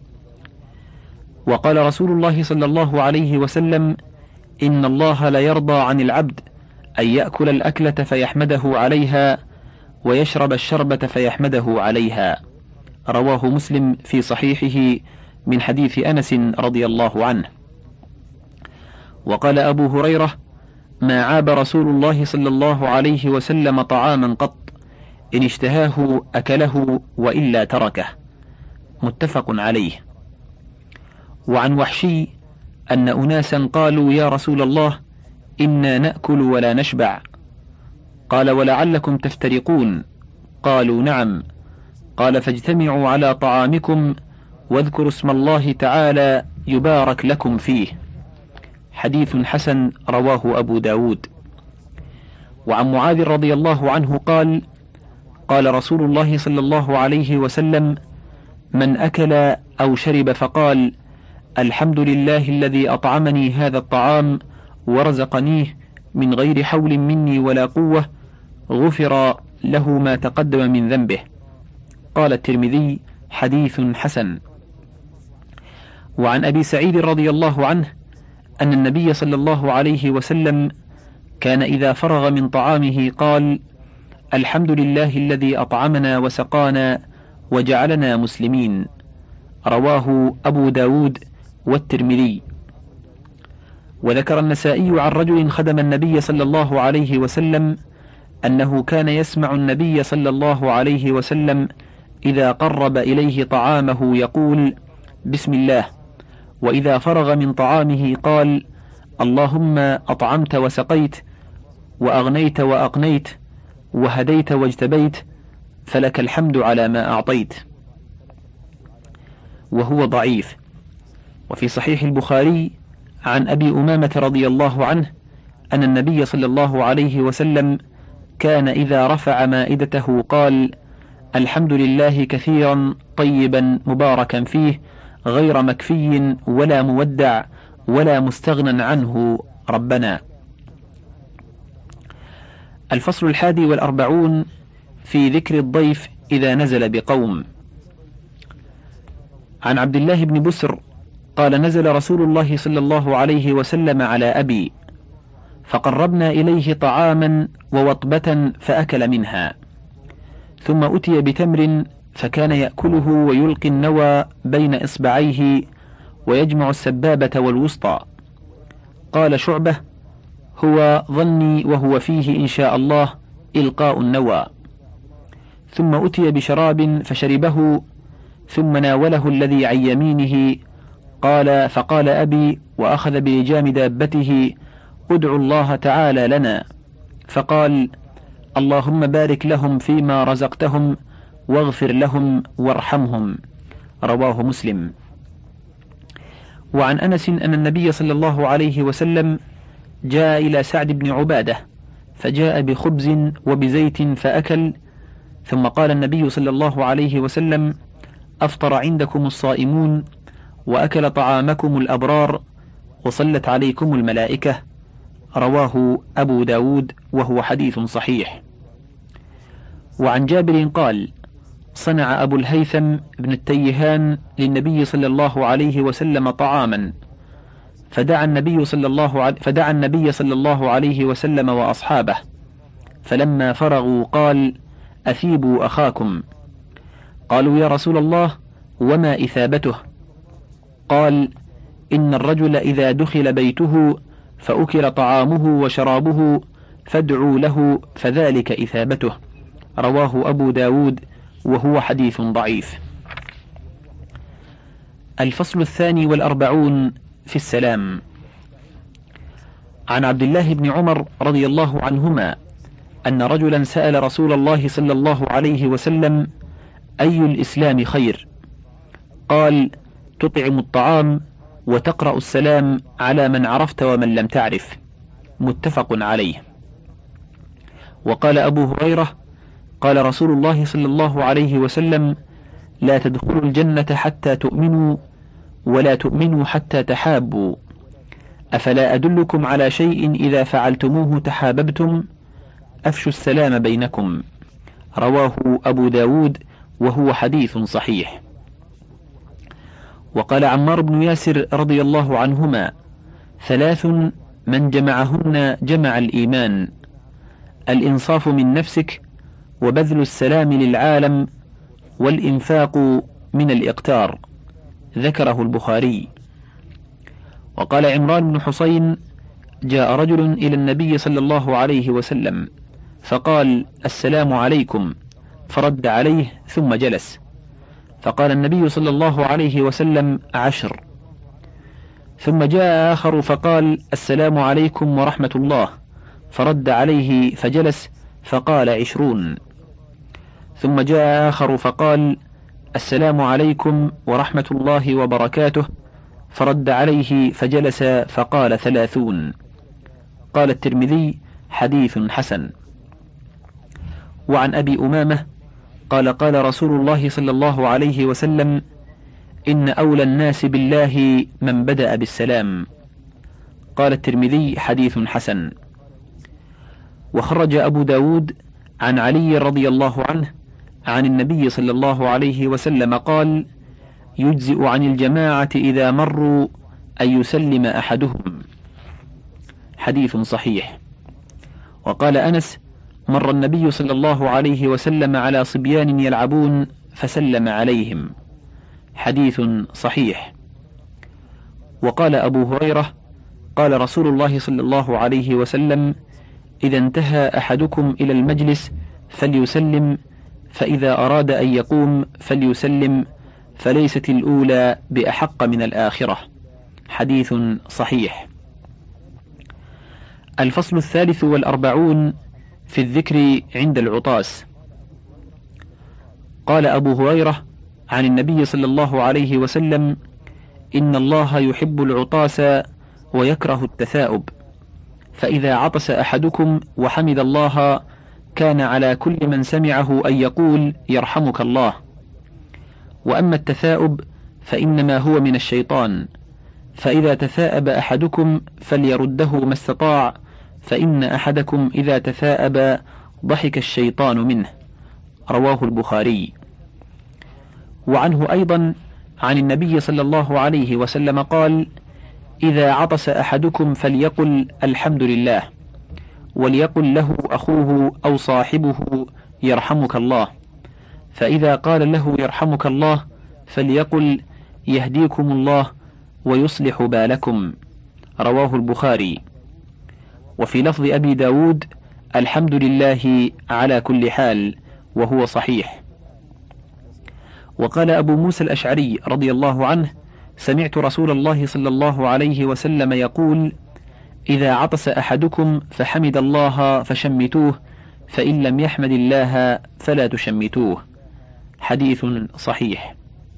وقال رسول الله صلى الله عليه وسلم: إن الله لا يرضى عن العبد أن يأكل الأكلة فيحمده عليها ويشرب الشربة فيحمده عليها. رواه مسلم في صحيحه من حديث أنس رضي الله عنه. وقال أبو هريرة: ما عاب رسول الله صلى الله عليه وسلم طعاما قط، إن اشتهاه أكله وإلا تركه. متفق عليه. وعن وحشي أن أناسا قالوا: يا رسول الله، إنا نأكل ولا نشبع. قال: ولعلكم تفترقون. قالوا: نعم. قال: فاجتمعوا على طعامكم واذكروا اسم الله تعالى يبارك لكم فيه. حديث حسن رواه أبو داود. وعن معاذ رضي الله عنه قال: قال رسول الله صلى الله عليه وسلم: من أكل أو شرب فقال: الحمد لله الذي أطعمني هذا الطعام ورزقنيه من غير حول مني ولا قوة، غفر له ما تقدم من ذنبه. قال الترمذي: حديث حسن. وعن أبي سعيد رضي الله عنه أن النبي صلى الله عليه وسلم كان إذا فرغ من طعامه قال: الحمد لله الذي أطعمنا وسقانا وجعلنا مسلمين. رواه أبو داود والترمذي. وذكر النسائي عن رجل خدم النبي صلى الله عليه وسلم أنه كان يسمع النبي صلى الله عليه وسلم إذا قرب إليه طعامه يقول: بسم الله، وإذا فرغ من طعامه قال: اللهم أطعمت وسقيت وأغنيت وأقنيت وهديت واجتبيت، فلك الحمد على ما أعطيت. وهو ضعيف. وفي صحيح البخاري عن أبي أمامة رضي الله عنه أن النبي صلى الله عليه وسلم كان إذا رفع مائدته قال: الحمد لله كثيرا طيبا مباركا فيه، غير مكفي ولا مودع ولا مستغنى عنه ربنا. الفصل 41 في ذكر الضيف إذا نزل بقوم. عن عبد الله بن بسر قال: نزل رسول الله صلى الله عليه وسلم على أبي، فقربنا إليه طعاما ووطبة فأكل منها، ثم أتي بتمر فكان يأكله ويلقي النوى بين إصبعيه ويجمع السبابة والوسطى. قال شعبة: هو ظني وهو فيه إن شاء الله إلقاء النوى. ثم أتي بشراب فشربه، ثم ناوله الذي عن يمينه. فقال أبي وأخذ بلجام دابته: ادعوا الله تعالى لنا. فقال: اللهم بارك لهم فيما رزقتهم واغفر لهم وارحمهم. رواه مسلم. وعن أنس أن النبي صلى الله عليه وسلم جاء إلى سعد بن عبادة فجاء بخبز وبزيت فأكل، ثم قال النبي صلى الله عليه وسلم: أفطر عندكم الصائمون وأكل طعامكم الأبرار وصلت عليكم الملائكة. رواه أبو داود وهو حديث صحيح. وعن جابر قال: صنع أبو الهيثم بن التيهان للنبي صلى الله عليه وسلم طعاما، فدعا النبي صلى الله عليه وسلم وأصحابه، فلما فرغوا قال: أثيبوا أخاكم. قالوا: يا رسول الله، وما إثابته؟ قال: إن الرجل إذا دخل بيته فأكل طعامه وشرابه فادعوا له فذلك إثابته. رواه أبو داود وهو حديث ضعيف. الفصل 42 في السلام. عن عبد الله بن عمر رضي الله عنهما أن رجلا سأل رسول الله صلى الله عليه وسلم: أي الإسلام خير؟ قال: تطعم الطعام وتقرأ السلام على من عرفت ومن لم تعرف. متفق عليه. وقال أبو هريرة قال رسول الله صلى الله عليه وسلم: لا تدخلوا الجنة حتى تؤمنوا ولا تؤمنوا حتى تحابوا، أفلا أدلكم على شيء إذا فعلتموه تحاببتم؟ أفشوا السلام بينكم. رواه أبو داود وهو حديث صحيح. وقال عمار بن ياسر رضي الله عنهما: 3 من جمعهن جمع الإيمان: الإنصاف من نفسك، وبذل السلام للعالم، والإنفاق من الإقتار. ذكره البخاري. وقال عمران بن حسين: جاء رجل إلى النبي صلى الله عليه وسلم فقال: السلام عليكم، فرد عليه ثم جلس، فقال النبي صلى الله عليه وسلم: 10. ثم جاء آخر فقال: السلام عليكم ورحمة الله، فرد عليه فجلس، فقال: 20. ثم جاء آخر فقال: السلام عليكم ورحمة الله وبركاته، فرد عليه فجلس، فقال: 30. قال الترمذي: حديث حسن. وعن أبي أمامة قال: قال رسول الله صلى الله عليه وسلم: إن أولى الناس بالله من بدأ بالسلام. قال الترمذي: حديث حسن. وخرج أبو داود عن علي رضي الله عنه عن النبي صلى الله عليه وسلم قال: يجزئ عن الجماعة إذا مروا أن يسلم أحدهم. حديث صحيح. وقال أنس: مر النبي صلى الله عليه وسلم على صبيان يلعبون فسلم عليهم. حديث صحيح. وقال أبو هريرة: قال رسول الله صلى الله عليه وسلم: إذا انتهى أحدكم إلى المجلس فليسلم، فإذا أراد أن يقوم فليسلم، فليست الأولى بأحق من الآخرة. حديث صحيح. الفصل 43 في الذكر عند العطاس. قال أبو هريرة عن النبي صلى الله عليه وسلم: إن الله يحب العطاس ويكره التثاؤب، فإذا عطس أحدكم وحمد الله كان على كل من سمعه أن يقول: يرحمك الله. وأما التثاؤب فإنما هو من الشيطان، فإذا تثاءب أحدكم فليرده ما استطاع، فإن أحدكم إذا تثاءب ضحك الشيطان منه. رواه البخاري. وعنه أيضا عن النبي صلى الله عليه وسلم قال: إذا عطس أحدكم فليقل: الحمد لله، وليقل له أخوه أو صاحبه: يرحمك الله. فإذا قال له: يرحمك الله، فليقل: يهديكم الله ويصلح بالكم. رواه البخاري. وفي لفظ أبي داود: الحمد لله على كل حال، وهو صحيح. وقال أبو موسى الأشعري رضي الله عنه: سمعت رسول الله صلى الله عليه وسلم يقول: إذا عطس أحدكم فحمد الله فشمتوه، فإن لم يحمد الله فلا تشمتوه. حديث صحيح.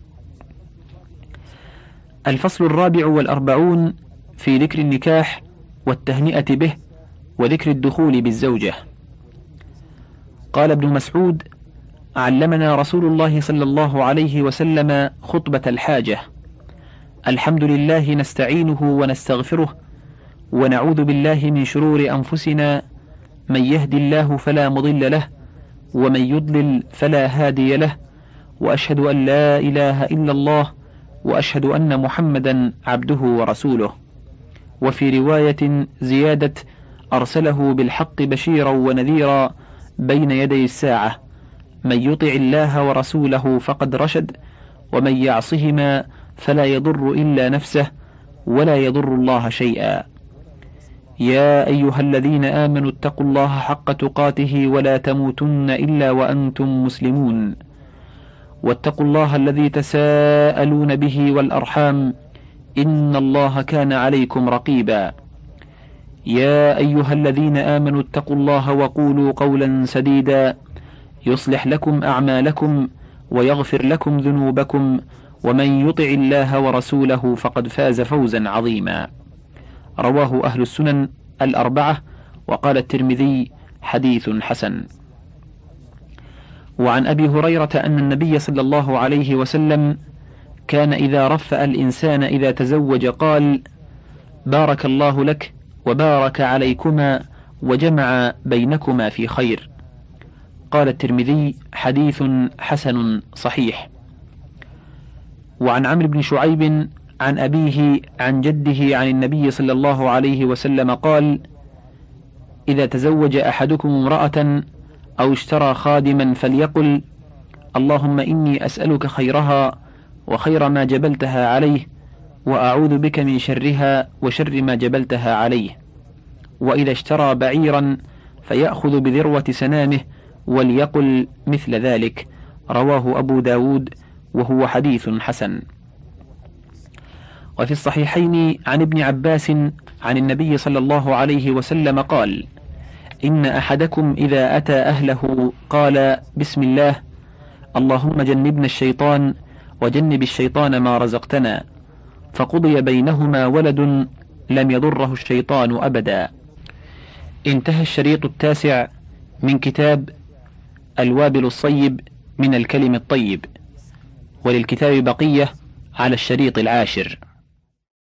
الفصل 44 في ذكر النكاح والتهنئة به وذكر الدخول بالزوجة. قال ابن مسعود: علمنا رسول الله صلى الله عليه وسلم خطبة الحاجة: الحمد لله نستعينه ونستغفره، ونعوذ بالله من شرور أنفسنا، من يهد الله فلا مضل له، ومن يضلل فلا هادي له، وأشهد أن لا إله إلا الله، وأشهد أن محمدا عبده ورسوله. وفي رواية زيادة: أرسله بالحق بشيرا ونذيرا بين يدي الساعة، من يطع الله ورسوله فقد رشد، ومن يعصهما فلا يضر إلا نفسه ولا يضر الله شيئا. يا أيها الذين آمنوا اتقوا الله حق تقاته ولا تموتن إلا وأنتم مسلمون، واتقوا الله الذي تساءلون به والأرحام، إن الله كان عليكم رقيبا. يا أيها الذين آمنوا اتقوا الله وقولوا قولا سديدا، يصلح لكم أعمالكم ويغفر لكم ذنوبكم، ومن يطع الله ورسوله فقد فاز فوزا عظيما. رواه أهل السنن الأربعة. وقال الترمذي حديث حسن. وعن أبي هريرة أن النبي صلى الله عليه وسلم كان إذا رفأ الإنسان إذا تزوج قال: بارك الله لك وبارك عليكما وجمع بينكما في خير. قال الترمذي حديث حسن صحيح. وعن عمرو بن شعيب عن أبيه عن جده عن النبي صلى الله عليه وسلم قال: إذا تزوج أحدكم امرأة أو اشترى خادما فليقل: اللهم إني أسألك خيرها وخير ما جبلتها عليه، وأعوذ بك من شرها وشر ما جبلتها عليه. وإذا اشترى بعيرا فيأخذ بذروة سنامه وليقل مثل ذلك. رواه أبو داود وهو حديث حسن. وفي الصحيحين عن ابن عباس عن النبي صلى الله عليه وسلم قال: إن أحدكم إذا أتى أهله قال: بسم الله، اللهم جنبنا الشيطان وجنب الشيطان ما رزقتنا، فقضي بينهما ولد لم يضره الشيطان أبدا. انتهى الشريط التاسع من كتاب الوابل الصيب من الكلم الطيب، وللكتاب بقية على الشريط العاشر.